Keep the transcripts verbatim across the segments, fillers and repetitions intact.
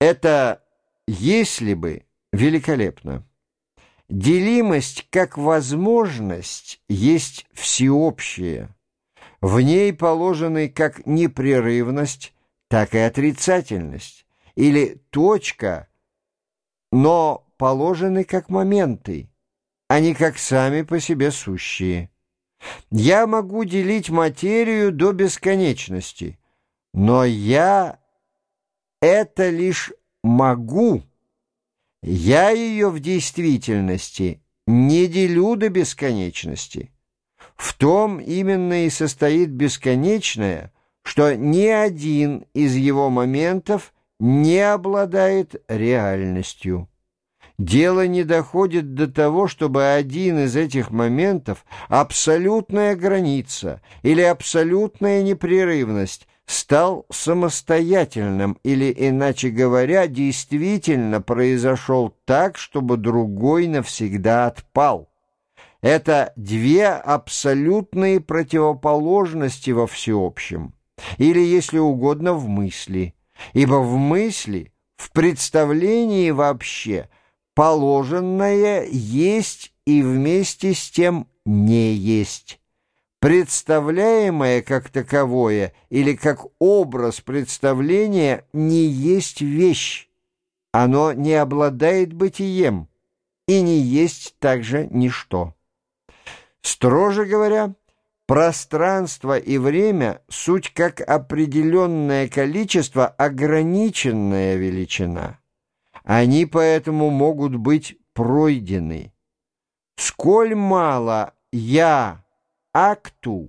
Это «если бы» великолепно. Делимость как возможность есть всеобщая. В ней положены как непрерывность, так и отрицательность, или точка, но положены как моменты, а не как сами по себе сущие. Я могу делить материю до бесконечности, но я это лишь могу. Я ее в действительности не делю до бесконечности. В том именно и состоит бесконечное, что ни один из его моментов не обладает реальностью. Дело не доходит до того, чтобы один из этих моментов, абсолютная граница или абсолютная непрерывность, стал самостоятельным или, иначе говоря, действительно произошел так, чтобы другой навсегда отпал. Это две абсолютные противоположности во всеобщем, или, если угодно, в мысли, ибо в мысли, в представлении вообще, положенное есть и вместе с тем не есть. Представляемое как таковое или как образ представления не есть вещь. Оно не обладает бытием и не есть также ничто. Строже говоря, пространство и время — суть как определенное количество, ограниченная величина. Они поэтому могут быть пройдены. Сколь мало я акту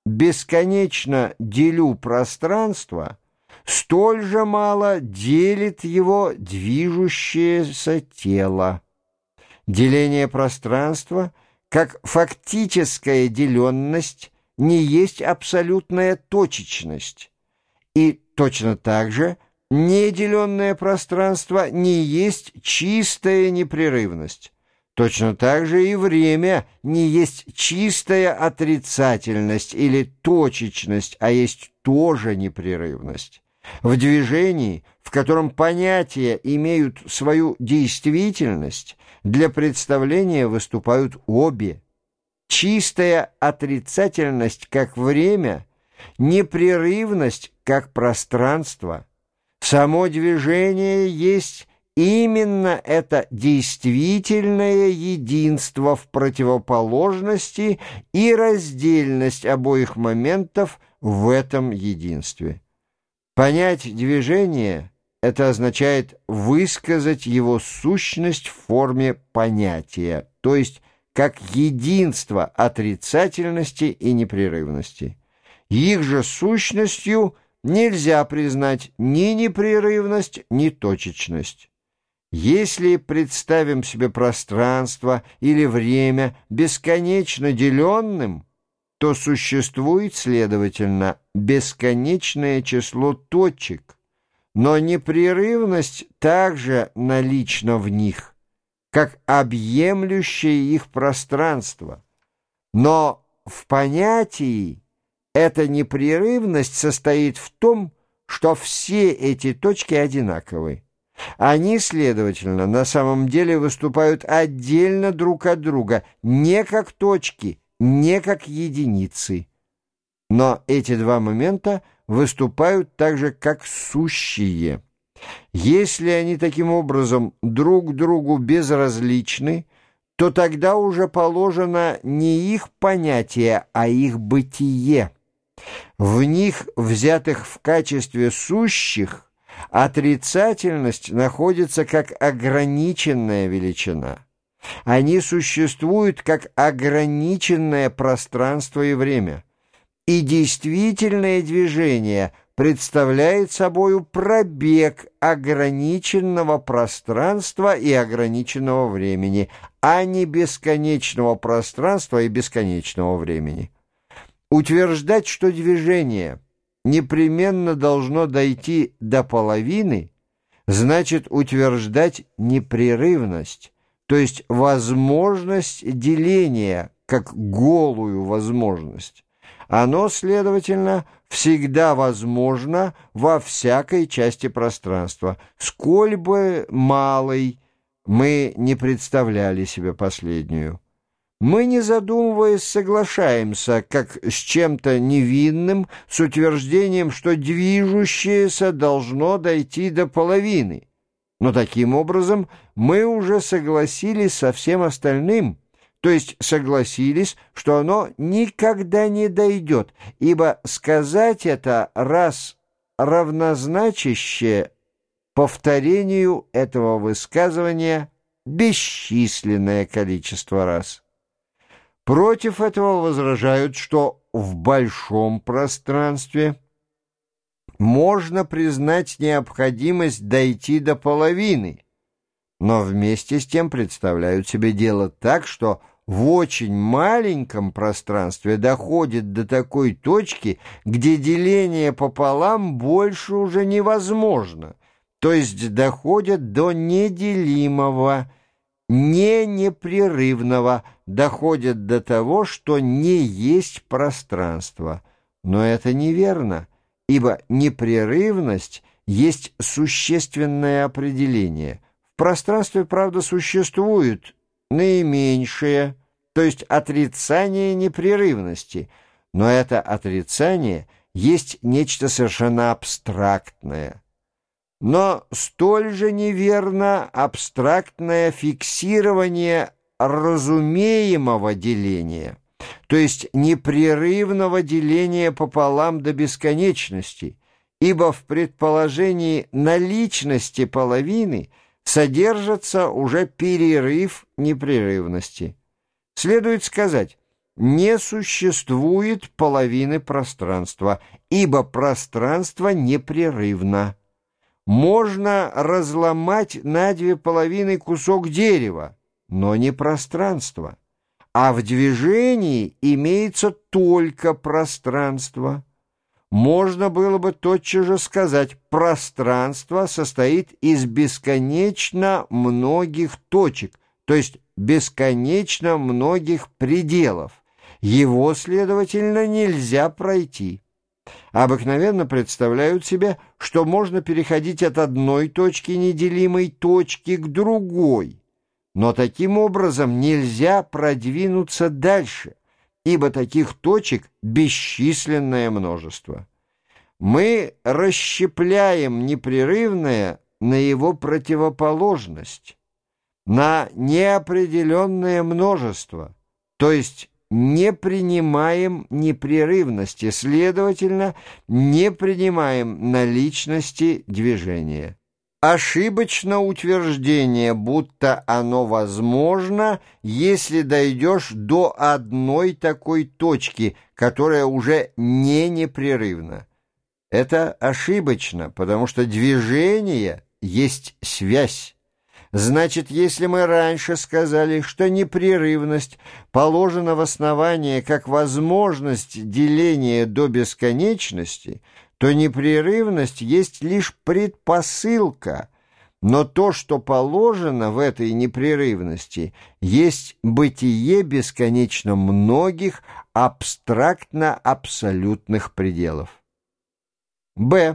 бесконечно делю пространство, столь же мало делит его движущееся тело. Деление пространства, как фактическая деленность, не есть абсолютная точечность, и точно так же неделенное пространство не есть чистая непрерывность. Точно так же и время не есть чистая отрицательность или точечность, а есть тоже непрерывность. В движении, в котором понятия имеют свою действительность, для представления выступают обе. Чистая отрицательность как время, непрерывность как пространство. Само движение есть именно это действительное единство в противоположности и раздельность обоих моментов в этом единстве. Понять движение — это означает высказать его сущность в форме понятия, то есть как единство отрицательности и непрерывности. Их же сущностью нельзя признать ни непрерывность, ни точечность. Если представим себе пространство или время бесконечно деленным, то существует, следовательно, бесконечное число точек, но непрерывность также налична в них, как объемлющее их пространство. Но в понятии эта непрерывность состоит в том, что все эти точки одинаковы. Они, следовательно, на самом деле выступают отдельно друг от друга, не как точки, не как единицы. Но эти два момента выступают также как сущие. Если они таким образом друг другу безразличны, то тогда уже положено не их понятие, а их бытие. В них, взятых в качестве сущих, отрицательность находится как ограниченная величина. Они существуют как ограниченное пространство и время. И действительное движение представляет собою пробег ограниченного пространства и ограниченного времени, а не бесконечного пространства и бесконечного времени. Утверждать, что движение непременно должно дойти до половины, значит утверждать непрерывность, то есть возможность деления как голую возможность. Оно, следовательно, всегда возможно во всякой части пространства, сколь бы малой мы не представляли себе последнюю. Мы, не задумываясь, соглашаемся, как с чем-то невинным, с утверждением, что движущееся должно дойти до половины. Но таким образом мы уже согласились со всем остальным, то есть согласились, что оно никогда не дойдет, ибо сказать это раз равнозначащее повторению этого высказывания бесчисленное количество раз. Против этого возражают, что в большом пространстве можно признать необходимость дойти до половины, но вместе с тем представляют себе дело так, что в очень маленьком пространстве доходит до такой точки, где деление пополам больше уже невозможно, то есть доходят до неделимого, не непрерывного, доходят до того, что не есть пространство. Но это неверно, ибо непрерывность есть существенное определение. В пространстве, правда, существует наименьшее, то есть отрицание непрерывности, но это отрицание есть нечто совершенно абстрактное. Но столь же неверно абстрактное фиксирование разумеемого деления, то есть непрерывного деления пополам до бесконечности, ибо в предположении наличности половины содержится уже перерыв непрерывности. Следует сказать, не существует половины пространства, ибо пространство непрерывно. Можно разломать на две половины кусок дерева, но не пространство, а в движении имеется только пространство. Можно было бы тотчас же сказать, пространство состоит из бесконечно многих точек, то есть бесконечно многих пределов. Его, следовательно, нельзя пройти. Обыкновенно представляют себе, что можно переходить от одной точки неделимой точки к другой, но таким образом нельзя продвинуться дальше, ибо таких точек бесчисленное множество. Мы расщепляем непрерывное на его противоположность, на неопределенное множество, то есть не принимаем непрерывности, следовательно, не принимаем наличности движения. Ошибочно утверждение, будто оно возможно, если дойдешь до одной такой точки, которая уже не непрерывна. Это ошибочно, потому что движение есть связь. Значит, если мы раньше сказали, что непрерывность положена в основание как возможность деления до бесконечности, то непрерывность есть лишь предпосылка, но то, что положено в этой непрерывности, есть бытие бесконечно многих абстрактно-абсолютных пределов. Б.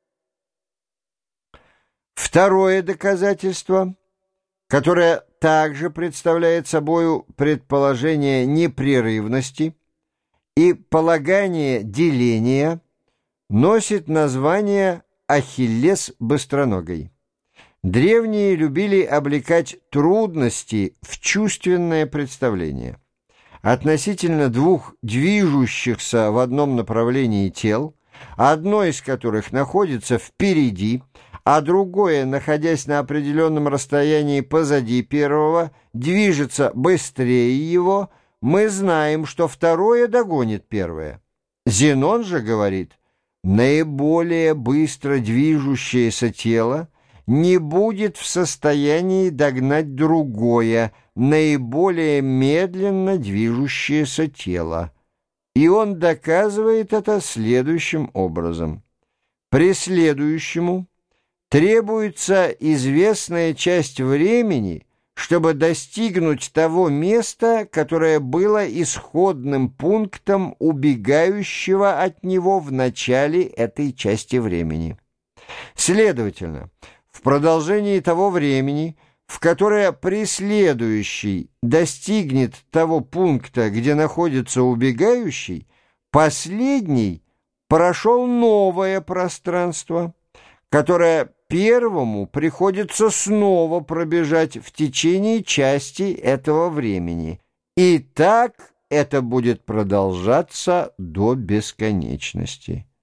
Второе доказательство, которое также представляет собою предположение непрерывности и полагание деления, носит название «Ахиллес быстроногой». Древние любили облекать трудности в чувственное представление. Относительно двух движущихся в одном направлении тел, одно из которых находится впереди, а другое, находясь на определенном расстоянии позади первого, движется быстрее его, мы знаем, что второе догонит первое. Зенон же говорит, наиболее быстро движущееся тело не будет в состоянии догнать другое, наиболее медленно движущееся тело. И он доказывает это следующим образом. Преследующему требуется известная часть времени, чтобы достигнуть того места, которое было исходным пунктом убегающего от него в начале этой части времени. Следовательно, в продолжении того времени, в которое преследующий достигнет того пункта, где находится убегающий, последний прошел новое пространство, которое первому приходится снова пробежать в течение части этого времени. И так это будет продолжаться до бесконечности.